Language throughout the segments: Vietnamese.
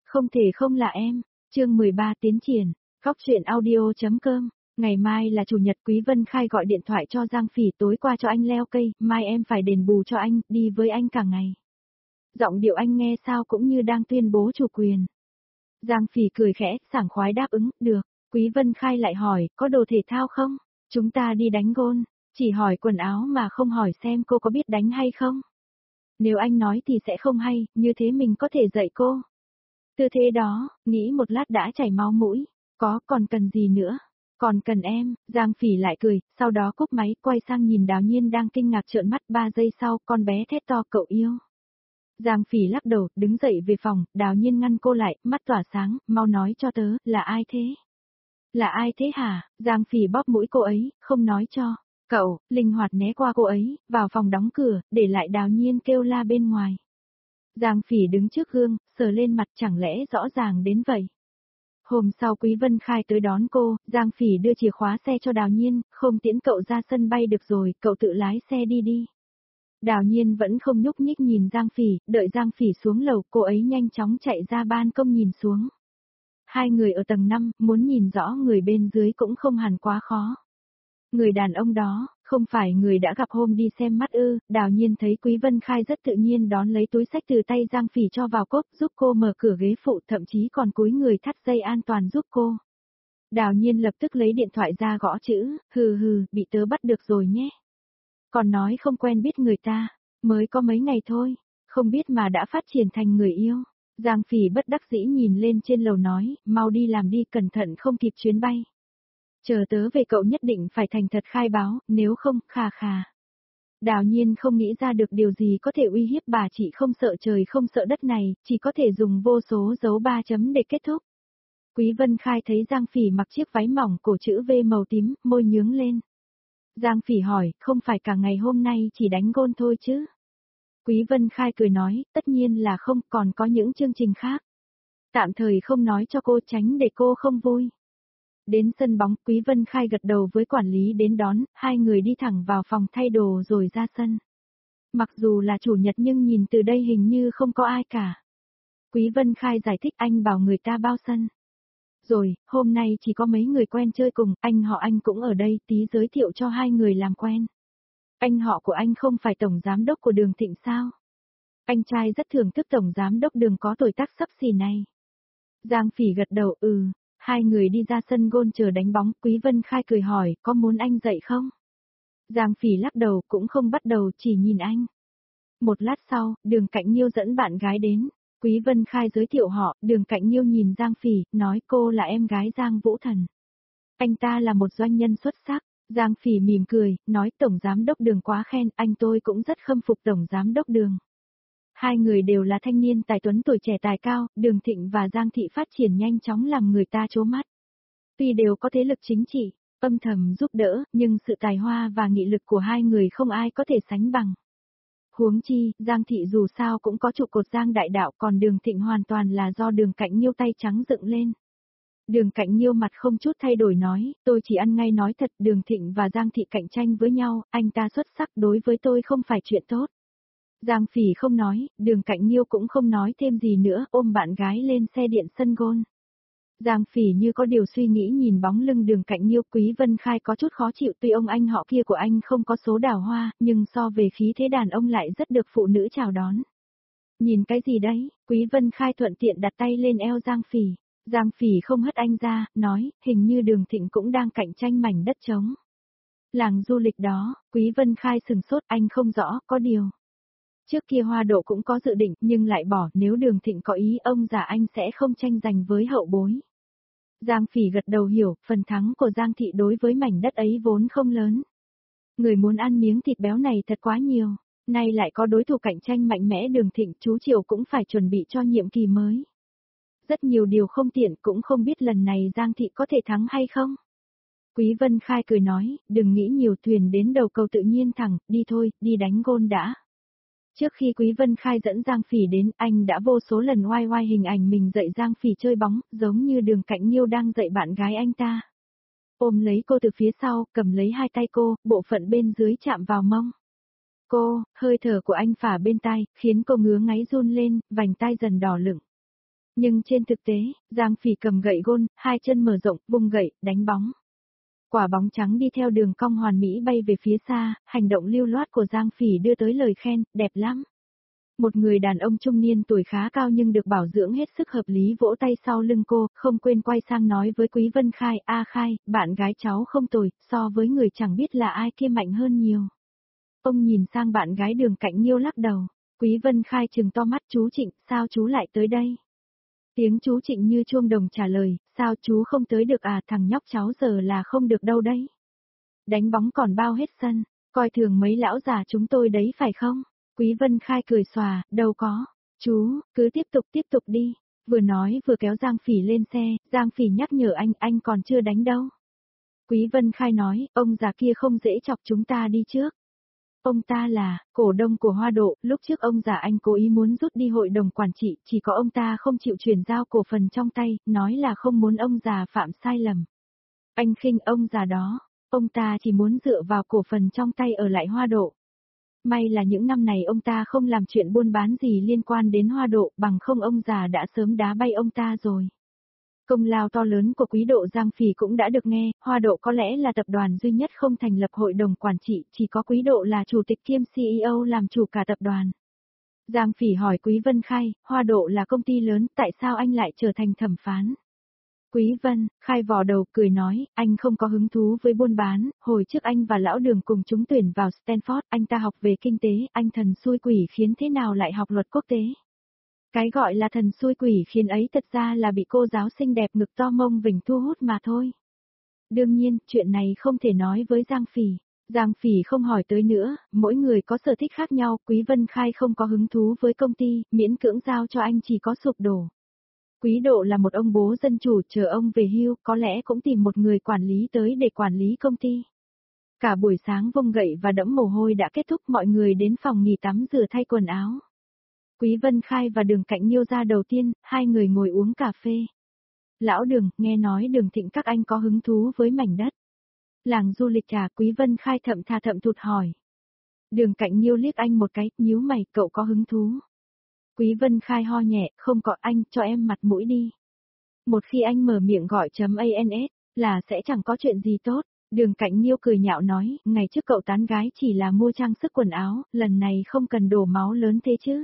Không thể không là em. Chương 13 tiến triển. Góc truyện audio.com. Ngày mai là chủ nhật, Quý Vân Khai gọi điện thoại cho Giang Phỉ, tối qua cho anh leo cây, mai em phải đền bù cho anh, đi với anh cả ngày. Giọng điệu anh nghe sao cũng như đang tuyên bố chủ quyền. Giang Phỉ cười khẽ, sảng khoái đáp ứng, được. Quý Vân Khai lại hỏi, có đồ thể thao không? Chúng ta đi đánh gôn. Chỉ hỏi quần áo mà không hỏi xem cô có biết đánh hay không. Nếu anh nói thì sẽ không hay, như thế mình có thể dạy cô. Tư thế đó, nghĩ một lát đã chảy máu mũi. Có, còn cần gì nữa? Còn cần em. Giang Phỉ lại cười, sau đó cúp máy, quay sang nhìn Đào Nhiên đang kinh ngạc trợn mắt. 3 giây sau, con bé thét to, cậu yêu. Giang Phỉ lắc đầu, đứng dậy về phòng, Đào Nhiên ngăn cô lại, mắt tỏa sáng, mau nói cho tớ, là ai thế? Là ai thế hả? Giang Phỉ bóp mũi cô ấy, không nói cho. Cậu, linh hoạt né qua cô ấy, vào phòng đóng cửa, để lại Đào Nhiên kêu la bên ngoài. Giang Phỉ đứng trước gương, sờ lên mặt, chẳng lẽ rõ ràng đến vậy. Hôm sau Quý Vân Khai tới đón cô, Giang Phỉ đưa chìa khóa xe cho Đào Nhiên, không tiễn cậu ra sân bay được rồi, cậu tự lái xe đi đi. Đào Nhiên vẫn không nhúc nhích nhìn Giang Phỉ, đợi Giang Phỉ xuống lầu, cô ấy nhanh chóng chạy ra ban công nhìn xuống. Hai người ở tầng 5, muốn nhìn rõ người bên dưới cũng không hẳn quá khó. Người đàn ông đó, không phải người đã gặp hôm đi xem mắt ư? Đào Nhiên thấy Quý Vân Khai rất tự nhiên đón lấy túi xách từ tay Giang Phỉ cho vào cốp, giúp cô mở cửa ghế phụ, thậm chí còn cúi người thắt dây an toàn giúp cô. Đào Nhiên lập tức lấy điện thoại ra gõ chữ, hừ, bị tớ bắt được rồi nhé. Còn nói không quen biết người ta, mới có mấy ngày thôi, không biết mà đã phát triển thành người yêu. Giang Phỉ bất đắc dĩ nhìn lên trên lầu nói, mau đi làm đi, cẩn thận không kịp chuyến bay. Chờ tớ về cậu nhất định phải thành thật khai báo, nếu không, khà. Đào Nhiên không nghĩ ra được điều gì có thể uy hiếp bà chị không sợ trời không sợ đất này, chỉ có thể dùng vô số dấu 3 chấm để kết thúc. Quý Vân Khai thấy Giang Phỉ mặc chiếc váy mỏng cổ chữ V màu tím, môi nhướng lên. Giang Phỉ hỏi, không phải cả ngày hôm nay chỉ đánh gôn thôi chứ? Quý Vân Khai cười nói, tất nhiên là không, còn có những chương trình khác. Tạm thời không nói cho cô, tránh để cô không vui. Đến sân bóng, Quý Vân Khai gật đầu với quản lý đến đón, hai người đi thẳng vào phòng thay đồ rồi ra sân. Mặc dù là chủ nhật nhưng nhìn từ đây hình như không có ai cả. Quý Vân Khai giải thích, anh bảo người ta bao sân. Rồi, hôm nay chỉ có mấy người quen chơi cùng, anh họ anh cũng ở đây, tí giới thiệu cho hai người làm quen. Anh họ của anh không phải tổng giám đốc của Đường Thịnh sao? Anh trai rất thưởng thức tổng giám đốc Đường có tuổi tác xấp xỉ này. Giang Phỉ gật đầu, Hai người đi ra sân gôn chờ đánh bóng, Quý Vân Khai cười hỏi, có muốn anh dạy không? Giang Phỉ lắc đầu, cũng không bắt đầu, chỉ nhìn anh. Một lát sau, Đường Cạnh Nhiêu dẫn bạn gái đến. Quý Vân Khai giới thiệu họ, Đường Cạnh Nhiêu nhìn Giang Phỉ, nói cô là em gái Giang Vũ Thần. Anh ta là một doanh nhân xuất sắc. Giang Phỉ mỉm cười, nói Tổng Giám đốc Đường quá khen, anh tôi cũng rất khâm phục Tổng Giám đốc Đường. Hai người đều là thanh niên tài tuấn tuổi trẻ tài cao, Đường Thịnh và Giang Thị phát triển nhanh chóng làm người ta chố mắt. Tuy đều có thế lực chính trị, âm thầm giúp đỡ, nhưng sự tài hoa và nghị lực của hai người không ai có thể sánh bằng. Huống chi, Giang Thị dù sao cũng có trụ cột Giang Đại Đạo, còn Đường Thịnh hoàn toàn là do Đường Cạnh Nhiêu tay trắng dựng lên. Đường Cạnh Nhiêu mặt không chút thay đổi nói, tôi chỉ ăn ngay nói thật, Đường Thịnh và Giang Thị cạnh tranh với nhau, anh ta xuất sắc đối với tôi không phải chuyện tốt. Giang Phỉ không nói, Đường Cạnh Nhiêu cũng không nói thêm gì nữa, ôm bạn gái lên xe điện sân gôn. Giang Phỉ như có điều suy nghĩ nhìn bóng lưng Đường Cạnh Nhiêu. Quý Vân Khai có chút khó chịu, tuy ông anh họ kia của anh không có số đào hoa, nhưng so về khí thế đàn ông lại rất được phụ nữ chào đón. Nhìn cái gì đấy? Quý Vân Khai thuận tiện đặt tay lên eo Giang Phỉ. Giang Phỉ không hất anh ra, nói, hình như Đường Thịnh cũng đang cạnh tranh mảnh đất trống. Làng du lịch đó, Quý Vân Khai sừng sốt, anh không rõ, có điều. Trước kia Hoa Độ cũng có dự định, nhưng lại bỏ, nếu Đường Thịnh có ý ông già anh sẽ không tranh giành với hậu bối. Giang Phỉ gật đầu hiểu, phần thắng của Giang Thị đối với mảnh đất ấy vốn không lớn. Người muốn ăn miếng thịt béo này thật quá nhiều, nay lại có đối thủ cạnh tranh mạnh mẽ Đường Thịnh, chú Triều cũng phải chuẩn bị cho nhiệm kỳ mới. Rất nhiều điều không tiện, cũng không biết lần này Giang Thị có thể thắng hay không. Quý Vân Khai cười nói, đừng nghĩ nhiều, thuyền đến đầu cầu tự nhiên thẳng, đi thôi, đi đánh gôn đã. Trước khi Quý Vân Khai dẫn Giang Phỉ đến, anh đã vô số lần oai oai hình ảnh mình dạy Giang Phỉ chơi bóng, giống như Đường Cạnh Nhiêu đang dạy bạn gái anh ta. Ôm lấy cô từ phía sau, cầm lấy hai tay cô, bộ phận bên dưới chạm vào mông. Cô, hơi thở của anh phả bên tai, khiến cô ngứa ngáy run lên, vành tai dần đỏ lửng. Nhưng trên thực tế, Giang Phỉ cầm gậy gôn, hai chân mở rộng, vung gậy, đánh bóng. Quả bóng trắng đi theo đường cong hoàn mỹ bay về phía xa, hành động lưu loát của Giang Phỉ đưa tới lời khen, đẹp lắm. Một người đàn ông trung niên tuổi khá cao nhưng được bảo dưỡng hết sức hợp lý vỗ tay sau lưng cô, không quên quay sang nói với Quý Vân Khai, "A Khai, bạn gái cháu không tồi, so với người chẳng biết là ai kia mạnh hơn nhiều." Ông nhìn sang bạn gái Đường Cạnh Nhiêu lắc đầu. Quý Vân Khai trừng to mắt, "Chú Trịnh, sao chú lại tới đây?" Tiếng chú Trịnh như chuông đồng trả lời, "Sao chú không tới được à, thằng nhóc cháu giờ là không được đâu đấy. Đánh bóng còn bao hết sân, coi thường mấy lão già chúng tôi đấy phải không?" Quý Vân Khai cười xòa, "Đâu có, chú, cứ tiếp tục đi." Vừa nói vừa kéo Giang Phỉ lên xe, Giang Phỉ nhắc nhở anh còn chưa đánh đâu. Quý Vân Khai nói, "Ông già kia không dễ chọc, chúng ta đi trước." Ông ta là cổ đông của Hoa Độ, lúc trước ông già anh cố ý muốn rút đi hội đồng quản trị, chỉ có ông ta không chịu chuyển giao cổ phần trong tay, nói là không muốn ông già phạm sai lầm. Anh khinh ông già đó, ông ta chỉ muốn dựa vào cổ phần trong tay ở lại Hoa Độ. May là những năm này ông ta không làm chuyện buôn bán gì liên quan đến Hoa Độ, bằng không ông già đã sớm đá bay ông ta rồi. Công lao to lớn của Quý Độ Giang Phỉ cũng đã được nghe, Hoa Độ có lẽ là tập đoàn duy nhất không thành lập hội đồng quản trị, chỉ có Quý Độ là chủ tịch kiêm CEO làm chủ cả tập đoàn. Giang Phỉ hỏi Quý Vân Khai, Hoa Độ là công ty lớn, tại sao anh lại trở thành thẩm phán? Quý Vân Khai vò đầu cười nói, anh không có hứng thú với buôn bán, hồi trước anh và lão Đường cùng trúng tuyển vào Stanford, anh ta học về kinh tế, anh thần xui quỷ khiến thế nào lại học luật quốc tế? Cái gọi là thần xui quỷ khiến ấy thật ra là bị cô giáo xinh đẹp ngực to mông vỉnh thu hút mà thôi. Đương nhiên, chuyện này không thể nói với Giang Phỉ. Giang Phỉ không hỏi tới nữa, mỗi người có sở thích khác nhau, Quý Vân Khai không có hứng thú với công ty, miễn cưỡng giao cho anh chỉ có sụp đổ. Quý Độ là một ông bố dân chủ, chờ ông về hưu, có lẽ cũng tìm một người quản lý tới để quản lý công ty. Cả buổi sáng vung gậy và đẫm mồ hôi đã kết thúc, mọi người đến phòng nghỉ tắm rửa thay quần áo. Quý Vân Khai và Đường Cạnh Nhiêu ra đầu tiên, hai người ngồi uống cà phê. "Lão Đường, nghe nói Đường Thịnh các anh có hứng thú với mảnh đất. Làng du lịch à?" Quý Vân Khai thậm thụt hỏi. Đường Cạnh Nhiêu liếc anh một cái, nhíu mày, "Cậu có hứng thú?" Quý Vân Khai ho nhẹ, "Không có, anh, cho em mặt mũi đi. Một khi anh mở miệng gọi .ans, là sẽ chẳng có chuyện gì tốt." Đường Cạnh Nhiêu cười nhạo nói, "Ngày trước cậu tán gái chỉ là mua trang sức quần áo, lần này không cần đổ máu lớn thế chứ.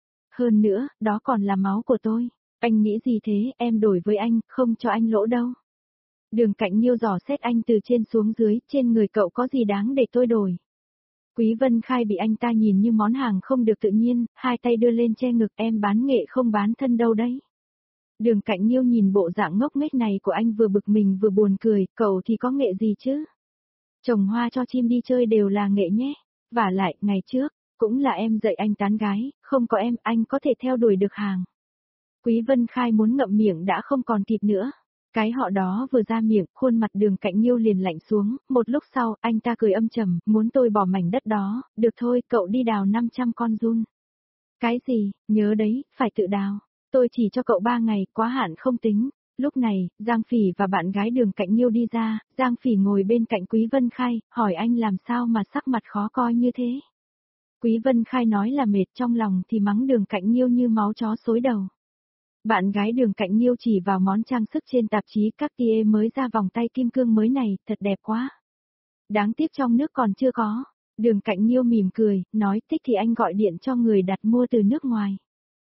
Hơn nữa, đó còn là máu của tôi. Anh nghĩ gì thế, em đổi với anh, không cho anh lỗ đâu." Đường Cạnh Nhiêu dò xét anh từ trên xuống dưới, "Trên người cậu có gì đáng để tôi đổi?" Quý Vân Khai bị anh ta nhìn như món hàng không được tự nhiên, hai tay đưa lên che ngực, "Em bán nghệ không bán thân đâu đấy." Đường Cạnh Nhiêu nhìn bộ dạng ngốc nghếch này của anh vừa bực mình vừa buồn cười, "Cậu thì có nghệ gì chứ? Trồng hoa cho chim đi chơi đều là nghệ nhé. Vả lại, ngày trước, cũng là em dạy anh tán gái, không có em, anh có thể theo đuổi được hàng." Quý Vân Khai muốn ngậm miệng đã không còn kịp nữa. Cái họ đó vừa ra miệng, khuôn mặt Đường Cạnh Nhiêu liền lạnh xuống, một lúc sau, anh ta cười âm trầm, "Muốn tôi bỏ mảnh đất đó, được thôi, cậu đi đào 500 con giun." "Cái gì, nhớ đấy, phải tự đào. Tôi chỉ cho cậu 3 ngày, quá hạn không tính." Lúc này, Giang Phỉ và bạn gái Đường Cạnh Nhiêu đi ra, Giang Phỉ ngồi bên cạnh Quý Vân Khai, hỏi anh làm sao mà sắc mặt khó coi như thế. Quý Vân Khai nói là mệt, trong lòng thì mắng Đường Cạnh Nhiêu như máu chó xối đầu. Bạn gái Đường Cạnh Nhiêu chỉ vào món trang sức trên tạp chí Cartier mới ra, vòng tay kim cương mới này, thật đẹp quá. Đáng tiếc trong nước còn chưa có. Đường Cạnh Nhiêu mỉm cười, nói, thích thì anh gọi điện cho người đặt mua từ nước ngoài.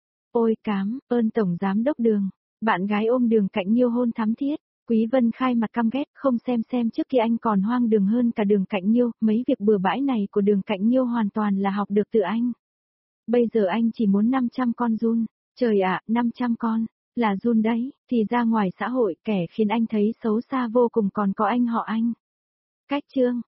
Ôi cám ơn Tổng Giám đốc Đường. Bạn gái ôm Đường Cạnh Nhiêu hôn thắm thiết. Quý Vân Khai mặt căm ghét, không xem trước kia anh còn hoang đường hơn cả Đường Cạnh Nhiêu, mấy việc bừa bãi này của Đường Cạnh Nhiêu hoàn toàn là học được từ anh. Bây giờ anh chỉ muốn 500 con giun. Trời ạ, 500 con, là giun đấy, thì ra ngoài xã hội kẻ khiến anh thấy xấu xa vô cùng còn có anh họ Anh. Cách chương